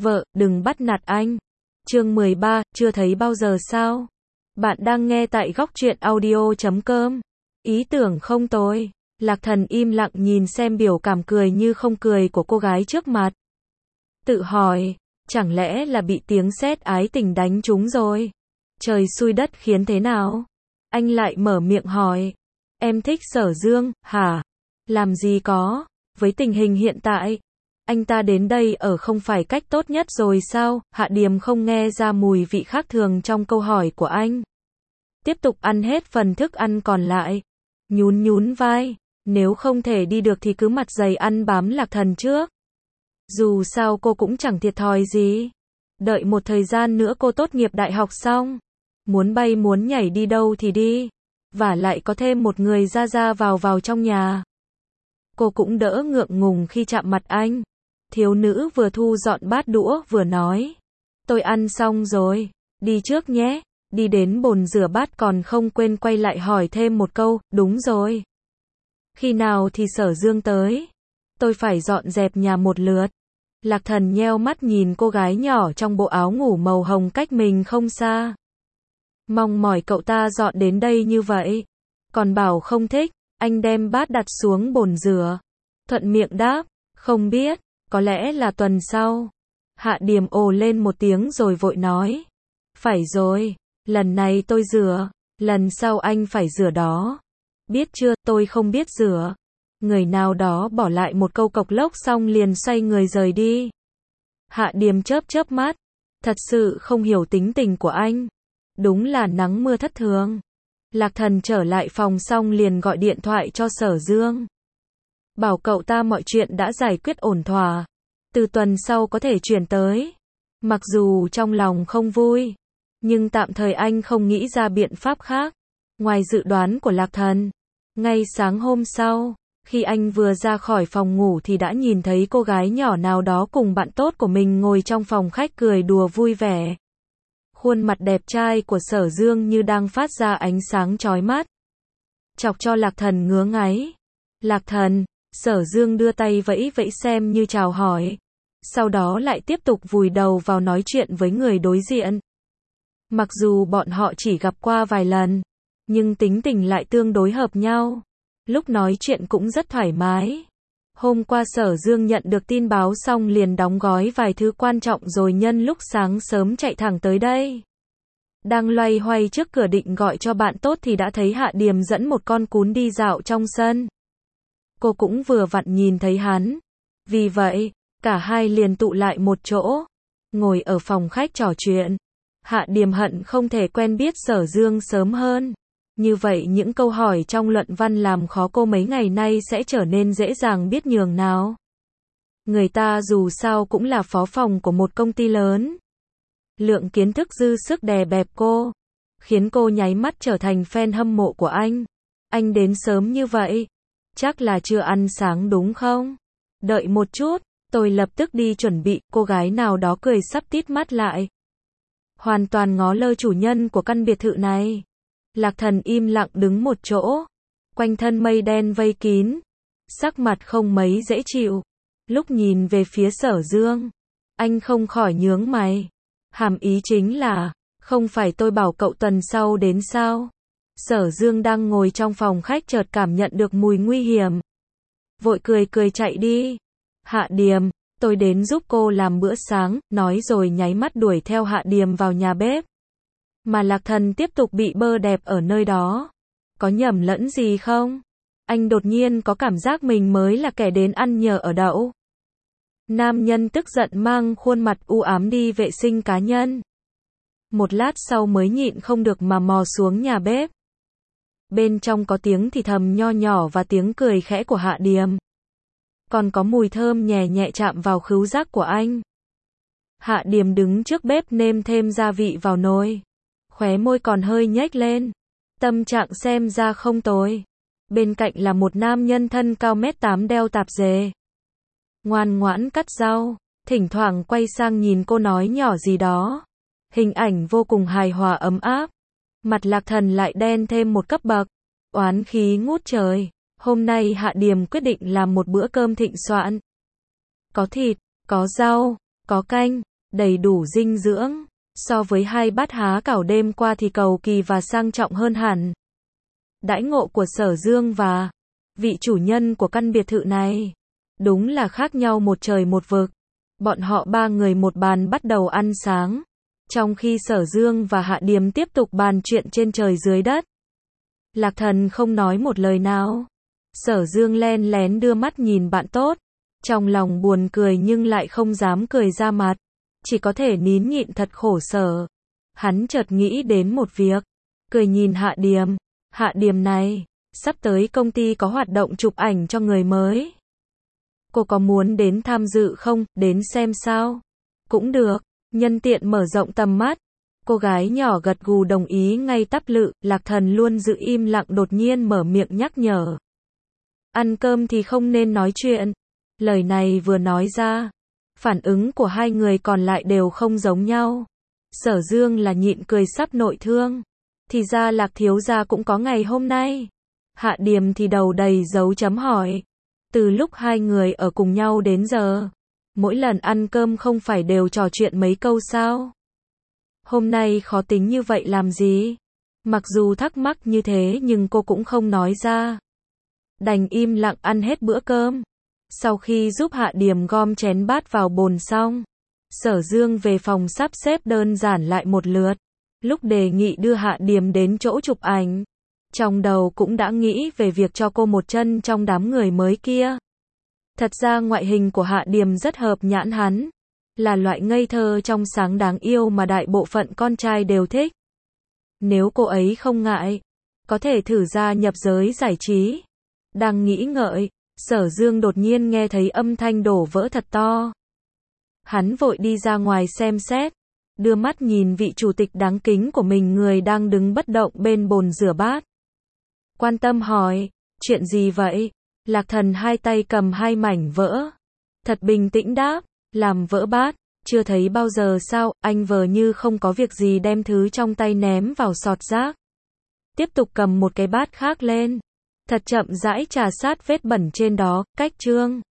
Vợ, đừng bắt nạt anh. Chương 13, chưa thấy bao giờ sao? Bạn đang nghe tại góc truyện audio.com. Ý tưởng không tồi. Lạc Thần im lặng nhìn xem biểu cảm cười như không cười của cô gái trước mặt. Tự hỏi, chẳng lẽ là bị tiếng sét ái tình đánh trúng rồi? Trời xui đất khiến thế nào? Anh lại mở miệng hỏi. Em thích Sở Dương, hả? Làm gì có, với tình hình hiện tại, anh ta đến đây ở không phải cách tốt nhất rồi sao? Hạ Điềm không nghe ra mùi vị khác thường trong câu hỏi của anh. Tiếp tục ăn hết phần thức ăn còn lại. Nhún nhún vai, nếu không thể đi được thì cứ mặt dày ăn bám Lạc Thần trước. Dù sao cô cũng chẳng thiệt thòi gì. Đợi một thời gian nữa cô tốt nghiệp đại học xong, muốn bay muốn nhảy đi đâu thì đi. Và lại có thêm một người ra ra vào vào trong nhà. Cô cũng đỡ ngượng ngùng khi chạm mặt anh. Thiếu nữ vừa thu dọn bát đũa vừa nói. Tôi ăn xong rồi, đi trước nhé. Đi đến bồn rửa bát còn không quên quay lại hỏi thêm một câu, đúng rồi. Khi nào thì Sở Dương tới? Tôi phải dọn dẹp nhà một lượt. Lạc Thần nheo mắt nhìn cô gái nhỏ trong bộ áo ngủ màu hồng cách mình không xa. Mong mỏi cậu ta dọn đến đây như vậy. Còn bảo không thích, anh đem bát đặt xuống bồn rửa. Thuận miệng đáp, không biết, có lẽ là tuần sau. Hạ Điềm ồ lên một tiếng rồi vội nói. Phải rồi, lần này tôi rửa, lần sau anh phải rửa đó. Biết chưa, tôi không biết rửa. Người nào đó bỏ lại một câu cộc lốc xong liền xoay người rời đi. Hạ Điềm chớp chớp mắt, thật sự không hiểu tính tình của anh. Đúng là nắng mưa thất thường. Lạc Thần trở lại phòng xong liền gọi điện thoại cho Sở Dương. Bảo cậu ta mọi chuyện đã giải quyết ổn thỏa. Từ tuần sau có thể chuyển tới. Mặc dù trong lòng không vui, nhưng tạm thời anh không nghĩ ra biện pháp khác. Ngoài dự đoán của Lạc Thần. Ngay sáng hôm sau, khi anh vừa ra khỏi phòng ngủ thì đã nhìn thấy cô gái nhỏ nào đó cùng bạn tốt của mình ngồi trong phòng khách cười đùa vui vẻ. Khuôn mặt đẹp trai của Sở Dương như đang phát ra ánh sáng chói mắt. Chọc cho Lạc Thần ngứa ngáy. Lạc Thần, Sở Dương đưa tay vẫy vẫy xem như chào hỏi. Sau đó lại tiếp tục vùi đầu vào nói chuyện với người đối diện. Mặc dù bọn họ chỉ gặp qua vài lần, nhưng tính tình lại tương đối hợp nhau. Lúc nói chuyện cũng rất thoải mái. Hôm qua Sở Dương nhận được tin báo xong liền đóng gói vài thứ quan trọng rồi nhân lúc sáng sớm chạy thẳng tới đây. Đang loay hoay trước cửa định gọi cho bạn tốt thì đã thấy Hạ Điềm dẫn một con cún đi dạo trong sân. Cô cũng vừa vặn nhìn thấy hắn. Vì vậy, cả hai liền tụ lại một chỗ, ngồi ở phòng khách trò chuyện. Hạ Điềm hận không thể quen biết Sở Dương sớm hơn. Như vậy những câu hỏi trong luận văn làm khó cô mấy ngày nay sẽ trở nên dễ dàng biết nhường nào. Người ta dù sao cũng là phó phòng của một công ty lớn. Lượng kiến thức dư sức đè bẹp cô, khiến cô nháy mắt trở thành fan hâm mộ của anh. Anh đến sớm như vậy, chắc là chưa ăn sáng đúng không? Đợi một chút, tôi lập tức đi chuẩn bị. Cô gái nào đó cười sắp tít mắt lại, hoàn toàn ngó lơ chủ nhân của căn biệt thự này. Lạc Thần im lặng đứng một chỗ, quanh thân mây đen vây kín, sắc mặt không mấy dễ chịu. Lúc nhìn về phía Sở Dương, anh không khỏi nhướng mày. Hàm ý chính là, không phải tôi bảo cậu tuần sau đến sao? Sở Dương đang ngồi trong phòng khách chợt cảm nhận được mùi nguy hiểm. Vội cười cười chạy đi. Hạ Điềm, tôi đến giúp cô làm bữa sáng, nói rồi nháy mắt đuổi theo Hạ Điềm vào nhà bếp. Mà Lạc Thần tiếp tục bị bơ đẹp ở nơi đó. Có nhầm lẫn gì không? Anh đột nhiên có cảm giác mình mới là kẻ đến ăn nhờ ở đậu. Nam nhân tức giận mang khuôn mặt u ám đi vệ sinh cá nhân. Một lát sau mới nhịn không được mà mò xuống nhà bếp. Bên trong có tiếng thì thầm nho nhỏ và tiếng cười khẽ của Hạ Điềm. Còn có mùi thơm nhẹ nhẹ chạm vào khứu giác của anh. Hạ Điềm đứng trước bếp nêm thêm gia vị vào nồi. Khóe môi còn hơi nhếch lên. Tâm trạng xem ra không tồi. Bên cạnh là một nam nhân thân cao 1m8 đeo tạp dề. Ngoan ngoãn cắt rau, thỉnh thoảng quay sang nhìn cô nói nhỏ gì đó. Hình ảnh vô cùng hài hòa ấm áp. Mặt Lạc Thần lại đen thêm một cấp bậc. Oán khí ngút trời. Hôm nay Hạ Điềm quyết định làm một bữa cơm thịnh soạn. Có thịt, có rau, có canh, đầy đủ dinh dưỡng. So với 2 bát há cảo đêm qua thì cầu kỳ và sang trọng hơn hẳn. Đãi ngộ của Sở Dương và vị chủ nhân của căn biệt thự này đúng là khác nhau một trời một vực. Bọn họ 3 người một bàn bắt đầu ăn sáng, trong khi Sở Dương và Hạ Điềm tiếp tục bàn chuyện trên trời dưới đất. Lạc Thần không nói một lời nào. Sở Dương len lén đưa mắt nhìn bạn tốt, trong lòng buồn cười nhưng lại không dám cười ra mặt, chỉ có thể nín nhịn thật khổ sở. Hắn chợt nghĩ đến một việc, cười nhìn Hạ Điềm. Hạ Điềm này, sắp tới công ty có hoạt động chụp ảnh cho người mới. Cô có muốn đến tham dự không, đến xem sao? Cũng được, nhân tiện mở rộng tầm mắt. Cô gái nhỏ gật gù đồng ý ngay tắp lự. Lạc Thần luôn giữ im lặng đột nhiên mở miệng nhắc nhở. Ăn cơm thì không nên nói chuyện. Lời này vừa nói ra, phản ứng của hai người còn lại đều không giống nhau. Sở Dương là nhịn cười sắp nội thương. Thì ra Lạc thiếu gia cũng có ngày hôm nay. Hạ Điềm thì đầu đầy dấu chấm hỏi. Từ lúc hai người ở cùng nhau đến giờ, mỗi lần ăn cơm không phải đều trò chuyện mấy câu sao? Hôm nay khó tính như vậy làm gì? Mặc dù thắc mắc như thế nhưng cô cũng không nói ra. Đành im lặng ăn hết bữa cơm. Sau khi giúp Hạ Điềm gom chén bát vào bồn xong, Sở Dương về phòng sắp xếp đơn giản lại một lượt. Lúc đề nghị đưa Hạ Điềm đến chỗ chụp ảnh, trong đầu cũng đã nghĩ về việc cho cô một chân trong đám người mới kia. Thật ra ngoại hình của Hạ Điềm rất hợp nhãn hắn, là loại ngây thơ trong sáng đáng yêu mà đại bộ phận con trai đều thích. Nếu cô ấy không ngại, có thể thử gia nhập giới giải trí. Đang nghĩ ngợi, Sở Dương đột nhiên nghe thấy âm thanh đổ vỡ thật to. Hắn vội đi ra ngoài xem xét, đưa mắt nhìn vị chủ tịch đáng kính của mình, người đang đứng bất động bên bồn rửa bát. Quan tâm hỏi, chuyện gì vậy? Lạc Thần hai tay cầm 2 mảnh vỡ. Thật bình tĩnh đáp, làm vỡ bát, chưa thấy bao giờ sao? Anh vờ như không có việc gì đem thứ trong tay ném vào sọt rác. Tiếp tục cầm một cái bát khác lên. Thật chậm rãi trà sát vết bẩn trên đó, cách chương.